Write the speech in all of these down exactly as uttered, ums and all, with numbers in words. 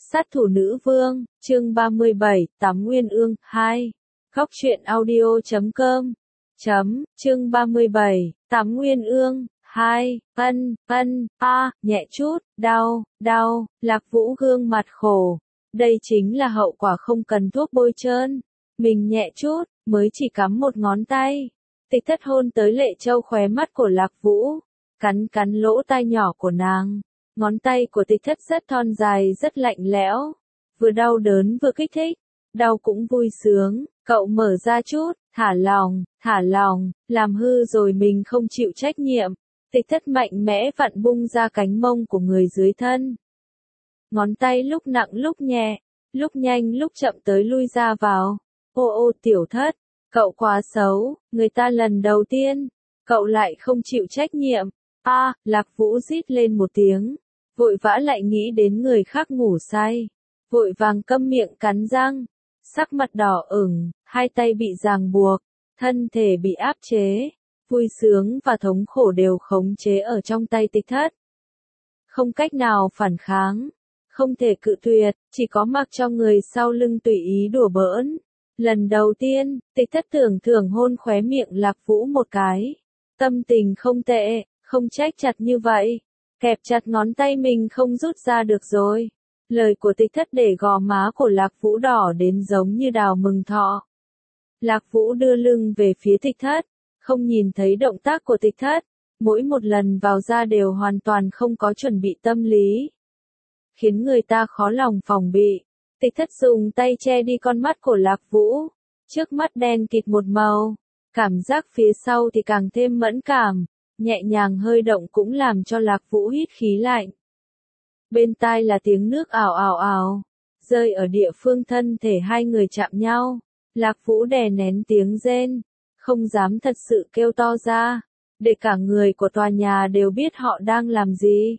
Sát thủ nữ vương, chương ba mươi bảy, Tám Nguyên Ương, hai. Góc truyện audio chấm com. Chấm, chương ba mươi bảy, Tám Nguyên Ương, hai. Ân, ân, a, nhẹ chút, đau, đau, Lạc Vũ gương mặt khổ. Đây chính là hậu quả không cần thuốc bôi trơn. Mình nhẹ chút, mới chỉ cắm một ngón tay. Tịch Thất hôn tới Lệ Châu khóe mắt của Lạc Vũ, cắn cắn lỗ tai nhỏ của nàng. Ngón tay của Tịch Thất rất thon dài, rất lạnh lẽo, vừa đau đớn vừa kích thích, đau cũng vui sướng. Cậu mở ra chút, thả lòng, thả lòng, làm hư rồi mình không chịu trách nhiệm. Tịch Thất mạnh mẽ vặn bung ra cánh mông của người dưới thân. Ngón tay lúc nặng lúc nhẹ, lúc nhanh lúc chậm tới lui ra vào. Ô ô Tiểu Thất, cậu quá xấu, người ta lần đầu tiên, cậu lại không chịu trách nhiệm. A, à, Lạc Vũ rít lên một tiếng, vội vã lại nghĩ đến người khác ngủ say, vội vàng câm miệng cắn răng, sắc mặt đỏ ửng, hai tay bị ràng buộc, thân thể bị áp chế, vui sướng và thống khổ đều khống chế ở trong tay Tịch Thất. Không cách nào phản kháng, không thể cự tuyệt, chỉ có mặc cho người sau lưng tùy ý đùa bỡn. Lần đầu tiên, Tịch Thất tưởng thưởng hôn khóe miệng Lạc Vũ một cái, tâm tình không tệ. Không trách chặt như vậy, kẹp chặt ngón tay mình không rút ra được rồi. Lời của Tịch Thất để gò má của Lạc Vũ đỏ đến giống như đào mừng thọ. Lạc Vũ đưa lưng về phía Tịch Thất, không nhìn thấy động tác của Tịch Thất, mỗi một lần vào ra đều hoàn toàn không có chuẩn bị tâm lý, khiến người ta khó lòng phòng bị. Tịch Thất dùng tay che đi con mắt của Lạc Vũ, trước mắt đen kịt một màu, cảm giác phía sau thì càng thêm mẫn cảm. Nhẹ nhàng hơi động cũng làm cho Lạc Vũ hít khí lạnh. Bên tai là tiếng nước ào ào ào, rơi ở địa phương thân thể hai người chạm nhau. Lạc Vũ đè nén tiếng rên, không dám thật sự kêu to ra, để cả người của tòa nhà đều biết họ đang làm gì.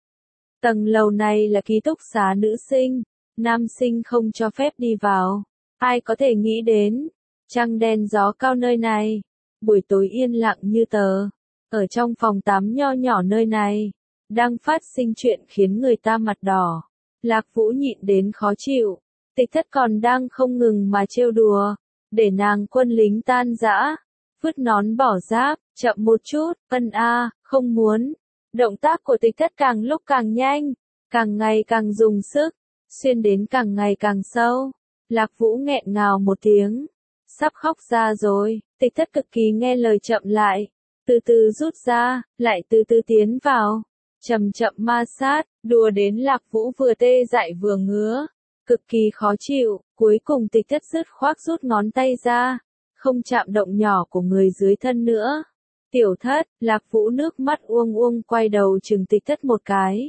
Tầng lầu này là ký túc xá nữ sinh, nam sinh không cho phép đi vào. Ai có thể nghĩ đến, trăng đen gió cao nơi này, buổi tối yên lặng như tờ. Ở trong phòng tắm nho nhỏ nơi này, đang phát sinh chuyện khiến người ta mặt đỏ. Lạc Vũ nhịn đến khó chịu, Tịch Thất còn đang không ngừng mà trêu đùa, để nàng quân lính tan rã, vứt nón bỏ giáp, chậm một chút, ân a, không muốn. Động tác của Tịch Thất càng lúc càng nhanh, càng ngày càng dùng sức, xuyên đến càng ngày càng sâu. Lạc Vũ nghẹn ngào một tiếng, sắp khóc ra rồi. Tịch Thất cực kỳ nghe lời chậm lại. Từ từ rút ra, lại từ từ tiến vào, chậm chậm ma sát, đùa đến Lạc Vũ vừa tê dại vừa ngứa, cực kỳ khó chịu. Cuối cùng Tịch Thất dứt khoát rút ngón tay ra, không chạm động nhỏ của người dưới thân nữa. Tiểu Thất, Lạc Vũ nước mắt uông uông quay đầu chừng Tịch Thất một cái,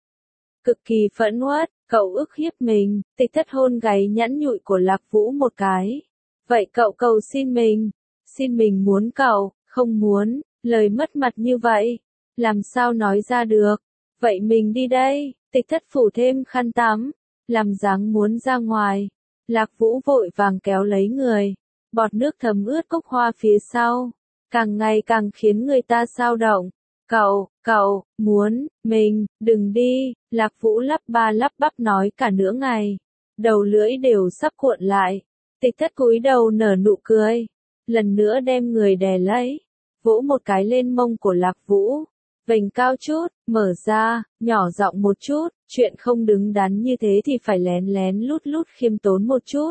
cực kỳ phẫn uất, cậu ức hiếp mình. Tịch Thất hôn gáy nhẵn nhụi của Lạc Vũ một cái. Vậy cậu cầu xin mình, xin mình muốn cậu. Không muốn, lời mất mặt như vậy, làm sao nói ra được. Vậy mình đi đây. Tịch Thất phủ thêm khăn tắm, làm dáng muốn ra ngoài. Lạc Vũ vội vàng kéo lấy người, bọt nước thấm ướt cúc hoa phía sau, càng ngày càng khiến người ta xao động. Cậu, cậu, muốn, mình, đừng đi. Lạc Vũ lắp ba lắp bắp nói cả nửa ngày, đầu lưỡi đều sắp cuộn lại. Tịch Thất cúi đầu nở nụ cười, lần nữa đem người đè lấy, vỗ một cái lên mông của Lạc Vũ, vành cao chút, mở ra, nhỏ giọng một chút, chuyện không đứng đắn như thế thì phải lén lén lút lút khiêm tốn một chút.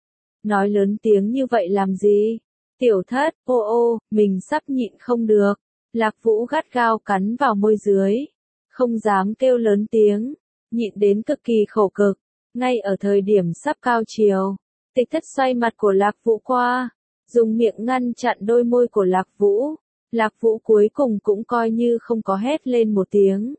Nói lớn tiếng như vậy làm gì? Tiểu Thất, ô ô, mình sắp nhịn không được. Lạc Vũ gắt gao cắn vào môi dưới, không dám kêu lớn tiếng, nhịn đến cực kỳ khổ cực. Ngay ở thời điểm sắp cao chiều, Tịch Thất xoay mặt của Lạc Vũ qua, dùng miệng ngăn chặn đôi môi của Lạc Vũ. Lạc Vũ cuối cùng cũng coi như không có hét lên một tiếng,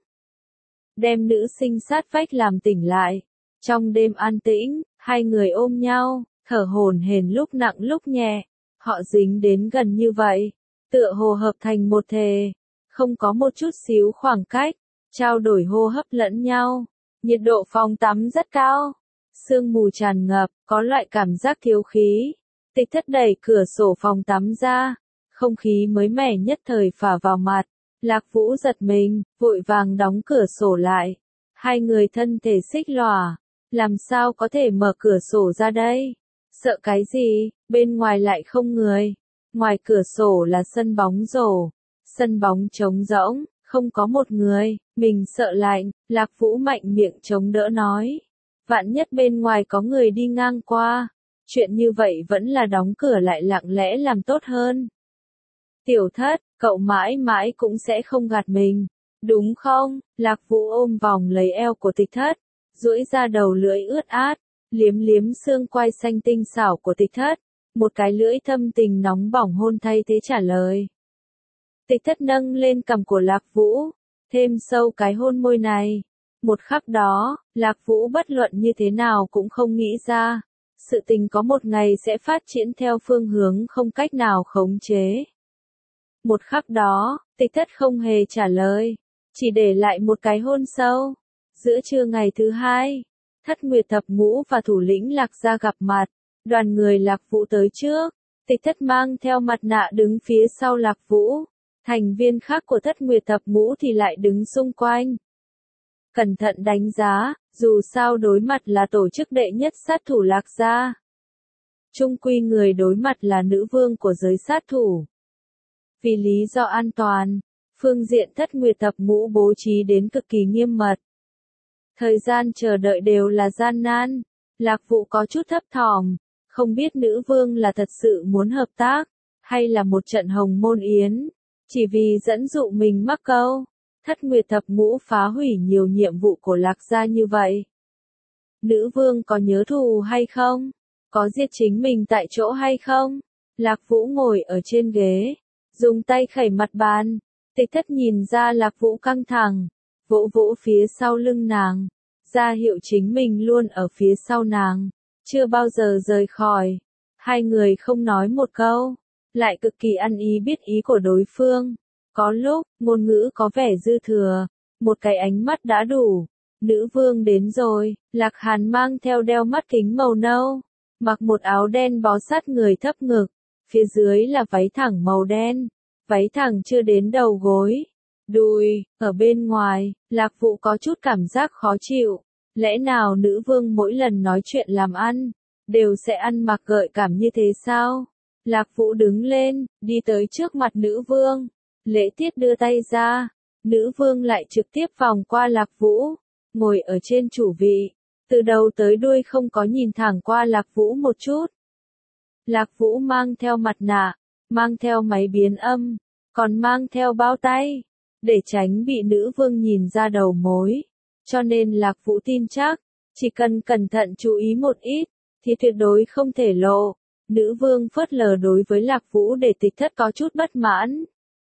đem nữ sinh sát vách làm tỉnh lại. Trong đêm an tĩnh, hai người ôm nhau, thở hổn hển lúc nặng lúc nhẹ. Họ dính đến gần như vậy, tựa hồ hợp thành một thể, không có một chút xíu khoảng cách, trao đổi hô hấp lẫn nhau. Nhiệt độ phòng tắm rất cao, sương mù tràn ngập, có loại cảm giác thiếu khí. Tịch Thất đẩy cửa sổ phòng tắm ra, không khí mới mẻ nhất thời phả vào mặt. Lạc Vũ giật mình, vội vàng đóng cửa sổ lại. Hai người thân thể xích lòa, làm sao có thể mở cửa sổ ra đây? Sợ cái gì, bên ngoài lại không người. Ngoài cửa sổ là sân bóng rổ, sân bóng trống rỗng, không có một người, mình sợ lạnh, Lạc Vũ mạnh miệng chống đỡ nói. Vạn nhất bên ngoài có người đi ngang qua, chuyện như vậy vẫn là đóng cửa lại lặng lẽ làm tốt hơn. Tiểu Thất, cậu mãi mãi cũng sẽ không gạt mình, đúng không? Lạc Vũ ôm vòng lấy eo của Tịch Thất, duỗi ra đầu lưỡi ướt át, liếm liếm xương quai xanh tinh xảo của Tịch Thất, một cái lưỡi thâm tình nóng bỏng hôn thay thế trả lời. Tịch Thất nâng lên cằm của Lạc Vũ, thêm sâu cái hôn môi này. Một khắc đó, Lạc Vũ bất luận như thế nào cũng không nghĩ ra, sự tình có một ngày sẽ phát triển theo phương hướng không cách nào khống chế. Một khắc đó, Tịch Thất không hề trả lời, chỉ để lại một cái hôn sâu. Giữa trưa ngày thứ hai, Thất Nguyệt Thập Ngũ và thủ lĩnh Lạc gia gặp mặt, đoàn người Lạc Vũ tới trước, Tịch Thất mang theo mặt nạ đứng phía sau Lạc Vũ, thành viên khác của Thất Nguyệt Thập Ngũ thì lại đứng xung quanh. Cẩn thận đánh giá, dù sao đối mặt là tổ chức đệ nhất sát thủ Lạc gia. Chung quy người đối mặt là nữ vương của giới sát thủ. Vì lý do an toàn, phương diện Thất Nguyệt Thập Ngũ bố trí đến cực kỳ nghiêm mật. Thời gian chờ đợi đều là gian nan, Lạc Vũ có chút thấp thỏm, không biết nữ vương là thật sự muốn hợp tác, hay là một trận hồng môn yến, chỉ vì dẫn dụ mình mắc câu. Thất Nguyệt Thập Ngũ phá hủy nhiều nhiệm vụ của Lạc gia như vậy. Nữ vương có nhớ thù hay không? Có giết chính mình tại chỗ hay không? Lạc Vũ ngồi ở trên ghế, dùng tay khẩy mặt bàn. Tịch Thất nhìn ra Lạc Vũ căng thẳng, vỗ vỗ phía sau lưng nàng, ra hiệu chính mình luôn ở phía sau nàng, chưa bao giờ rời khỏi. Hai người không nói một câu, lại cực kỳ ăn ý biết ý của đối phương. Có lúc, ngôn ngữ có vẻ dư thừa, một cái ánh mắt đã đủ. Nữ vương đến rồi, Lạc Hàn mang theo đeo mắt kính màu nâu, mặc một áo đen bó sát người thấp ngực, phía dưới là váy thẳng màu đen, váy thẳng chưa đến đầu gối, đùi. Ở bên ngoài, Lạc Vũ có chút cảm giác khó chịu, lẽ nào nữ vương mỗi lần nói chuyện làm ăn, đều sẽ ăn mặc gợi cảm như thế sao? Lạc Vũ đứng lên, đi tới trước mặt nữ vương. Lễ tiết đưa tay ra, nữ vương lại trực tiếp vòng qua Lạc Vũ, ngồi ở trên chủ vị, từ đầu tới đuôi không có nhìn thẳng qua Lạc Vũ một chút. Lạc Vũ mang theo mặt nạ, mang theo máy biến âm, còn mang theo bao tay, để tránh bị nữ vương nhìn ra đầu mối. Cho nên Lạc Vũ tin chắc, chỉ cần cẩn thận chú ý một ít, thì tuyệt đối không thể lộ. Nữ vương phớt lờ đối với Lạc Vũ để Tịch Thất có chút bất mãn.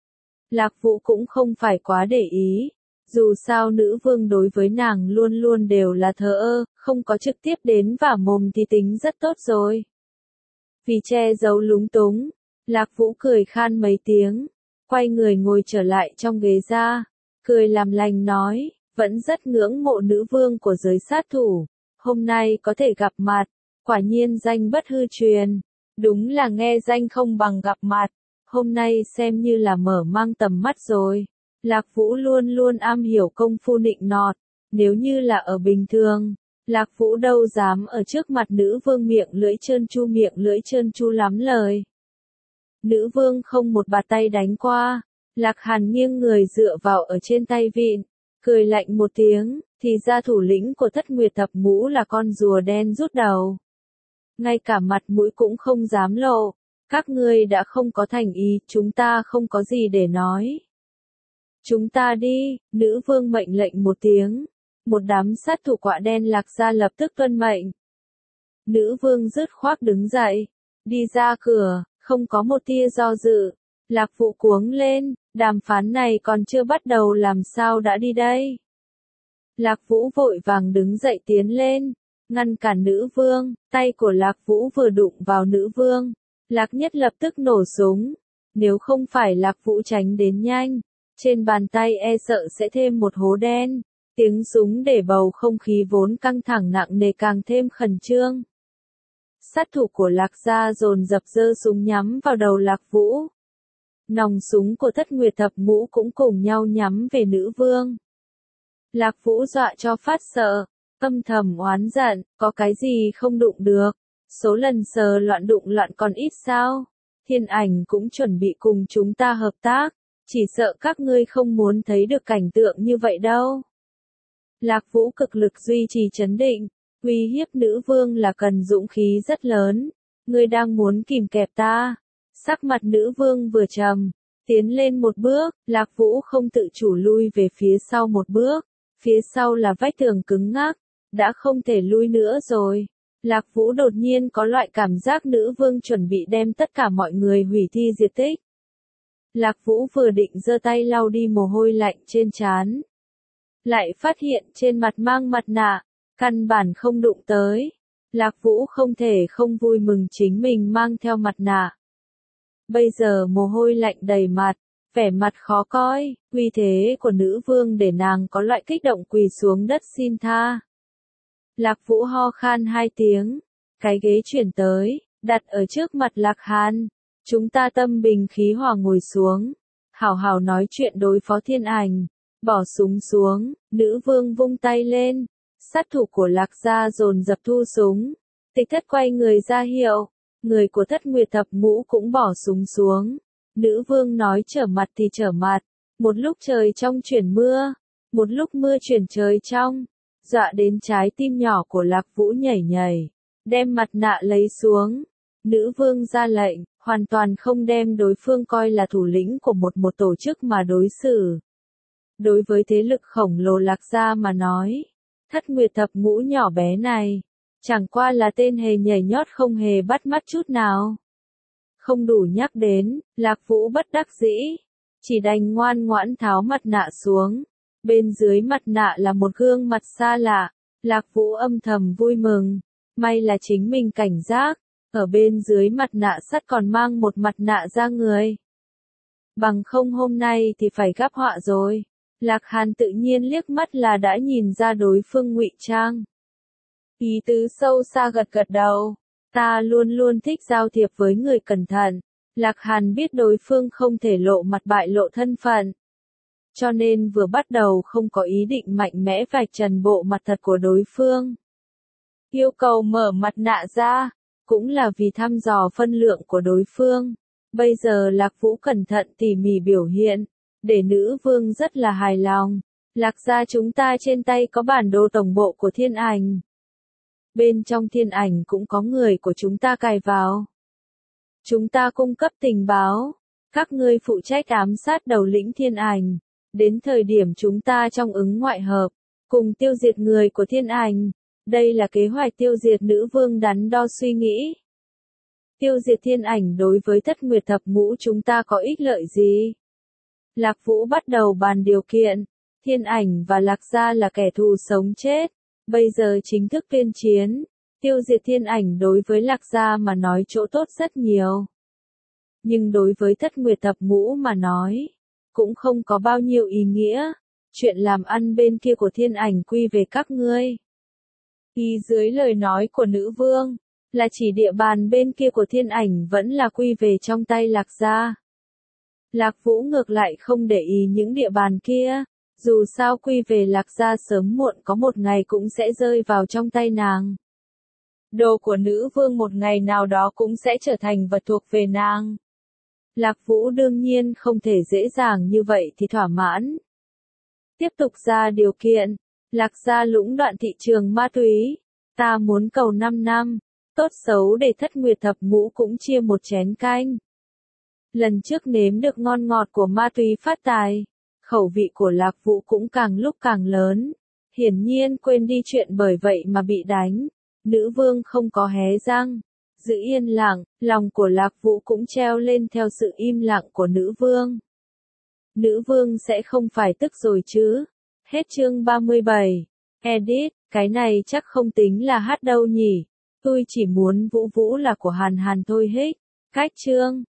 Lạc Vũ cũng không phải quá để ý, dù sao nữ vương đối với nàng luôn luôn đều là thờ ơ, không có trực tiếp đến vả mồm thì tính rất tốt rồi. Vì che giấu lúng túng, Lạc Vũ cười khan mấy tiếng, quay người ngồi trở lại trong ghế ra, cười làm lành nói, vẫn rất ngưỡng mộ nữ vương của giới sát thủ, hôm nay có thể gặp mặt, quả nhiên danh bất hư truyền, đúng là nghe danh không bằng gặp mặt. Hôm nay xem như là mở mang tầm mắt rồi. Lạc Vũ luôn luôn am hiểu công phu nịnh nọt, nếu như là ở bình thường, Lạc Vũ đâu dám ở trước mặt nữ vương miệng lưỡi trơn tru miệng lưỡi trơn tru lắm lời. Nữ vương không một bạt tay đánh qua, Lạc Hàn nghiêng người dựa vào ở trên tay vịn, cười lạnh một tiếng, thì ra thủ lĩnh của Thất Nguyệt Thập Ngũ là con rùa đen rút đầu. Ngay cả mặt mũi cũng không dám lộ. Các ngươi đã không có thành ý, chúng ta không có gì để nói. Chúng ta đi, nữ vương mệnh lệnh một tiếng. Một đám sát thủ quạ đen Lạc gia lập tức tuân mệnh. Nữ vương dứt khoát đứng dậy, đi ra cửa, không có một tia do dự. Lạc Vũ cuống lên, đàm phán này còn chưa bắt đầu làm sao đã đi đây. Lạc Vũ vội vàng đứng dậy tiến lên, ngăn cản nữ vương, tay của Lạc Vũ vừa đụng vào nữ vương. Lạc Nhất lập tức nổ súng, nếu không phải Lạc Vũ tránh đến nhanh, trên bàn tay e sợ sẽ thêm một hố đen, tiếng súng để bầu không khí vốn căng thẳng nặng nề càng thêm khẩn trương. Sát thủ của Lạc gia dồn dập giơ súng nhắm vào đầu Lạc Vũ. Nòng súng của Thất Nguyệt Thập Ngũ cũng cùng nhau nhắm về nữ vương. Lạc Vũ dọa cho phát sợ, Âm thầm oán giận, có cái gì không đụng được. Số lần sờ loạn đụng loạn còn ít sao? Thiên ảnh cũng chuẩn bị cùng chúng ta hợp tác. Chỉ sợ các ngươi không muốn thấy được cảnh tượng như vậy đâu. Lạc Vũ cực lực duy trì trấn định. Uy hiếp nữ vương là cần dũng khí rất lớn. Ngươi đang muốn kìm kẹp ta. Sắc mặt nữ vương vừa trầm. Tiến lên một bước, Lạc Vũ không tự chủ lui về phía sau một bước. Phía sau là vách tường cứng ngắc. Đã không thể lui nữa rồi. Lạc Vũ đột nhiên có loại cảm giác nữ vương chuẩn bị đem tất cả mọi người hủy thi diệt tích. Lạc Vũ vừa định giơ tay lau đi mồ hôi lạnh trên trán. Lại phát hiện trên mặt mang mặt nạ, căn bản không đụng tới. Lạc Vũ không thể không vui mừng chính mình mang theo mặt nạ. Bây giờ mồ hôi lạnh đầy mặt, vẻ mặt khó coi, uy thế của nữ vương để nàng có loại kích động quỳ xuống đất xin tha. Lạc Vũ ho khan hai tiếng, cái ghế chuyển tới, đặt ở trước mặt Lạc Hàn. Chúng ta tâm bình khí hòa ngồi xuống, hảo hảo nói chuyện đối phó thiên ảnh. Bỏ súng xuống, nữ vương vung tay lên, sát thủ của Lạc gia dồn dập thu súng. Tịch Thất quay người ra hiệu, người của Thất Nguyệt Thập Ngũ cũng bỏ súng xuống. Nữ vương nói trở mặt thì trở mặt, một lúc trời trong chuyển mưa, một lúc mưa chuyển trời trong, dọa đến trái tim nhỏ của Lạc Vũ nhảy nhảy, đem mặt nạ lấy xuống. Nữ vương ra lệnh, hoàn toàn không đem đối phương coi là thủ lĩnh của một một tổ chức mà đối xử. Đối với thế lực khổng lồ Lạc gia mà nói, Thất Nguyệt Thập Ngũ nhỏ bé này, chẳng qua là tên hề nhảy nhót không hề bắt mắt chút nào. Không đủ nhắc đến, Lạc Vũ bất đắc dĩ, chỉ đành ngoan ngoãn tháo mặt nạ xuống. Bên dưới mặt nạ là một gương mặt xa lạ, Lạc Vũ âm thầm vui mừng, may là chính mình cảnh giác, ở bên dưới mặt nạ sắt còn mang một mặt nạ da người. Bằng không hôm nay thì phải gắp họa rồi. Lạc Hàn tự nhiên liếc mắt là đã nhìn ra đối phương ngụy trang. Ý tứ sâu xa gật gật đầu. Ta luôn luôn thích giao thiệp với người cẩn thận. Lạc Hàn biết đối phương không thể lộ mặt bại lộ thân phận. Cho nên vừa bắt đầu không có ý định mạnh mẽ vạch trần bộ mặt thật của đối phương. Yêu cầu mở mặt nạ ra, cũng là vì thăm dò phân lượng của đối phương. Bây giờ Lạc Vũ cẩn thận tỉ mỉ biểu hiện, để nữ vương rất là hài lòng. Lạc gia chúng ta trên tay có bản đồ tổng bộ của thiên ảnh. Bên trong thiên ảnh cũng có người của chúng ta cài vào. Chúng ta cung cấp tình báo. Các ngươi phụ trách ám sát đầu lĩnh thiên ảnh. Đến thời điểm chúng ta trong ứng ngoại hợp, cùng tiêu diệt người của thiên ảnh. Đây là kế hoạch tiêu diệt nữ vương đắn đo suy nghĩ. Tiêu diệt thiên ảnh đối với Thất Nguyệt Thập Ngũ chúng ta có ích lợi gì? Lạc Vũ bắt đầu bàn điều kiện. Thiên ảnh và Lạc gia là kẻ thù sống chết. Bây giờ chính thức tuyên chiến. Tiêu diệt thiên ảnh đối với Lạc gia mà nói chỗ tốt rất nhiều. Nhưng đối với Thất Nguyệt Thập Ngũ mà nói, cũng không có bao nhiêu ý nghĩa. Chuyện làm ăn bên kia của thiên ảnh quy về các ngươi. Ý dưới lời nói của nữ vương, là chỉ địa bàn bên kia của thiên ảnh vẫn là quy về trong tay Lạc gia. Lạc Vũ ngược lại không để ý những địa bàn kia, dù sao quy về Lạc gia sớm muộn có một ngày cũng sẽ rơi vào trong tay nàng. Đồ của nữ vương một ngày nào đó cũng sẽ trở thành vật thuộc về nàng. Lạc Vũ đương nhiên không thể dễ dàng như vậy thì thỏa mãn. Tiếp tục ra điều kiện, Lạc gia lũng đoạn thị trường ma túy, ta muốn cầu năm năm, tốt xấu để Thất Nguyệt Thập Ngũ cũng chia một chén canh. Lần trước nếm được ngon ngọt của ma túy phát tài, khẩu vị của Lạc Vũ cũng càng lúc càng lớn, hiển nhiên quên đi chuyện bởi vậy mà bị đánh. Nữ vương không có hé răng, giữ yên lặng, lòng của Lạc Vũ cũng treo lên theo sự im lặng của nữ vương. Nữ vương sẽ không phải tức rồi chứ? Hết chương ba mươi bảy. Edit, cái này chắc không tính là hát đâu nhỉ? Tôi chỉ muốn Vũ Vũ là của Hàn Hàn thôi hết. Cách chương.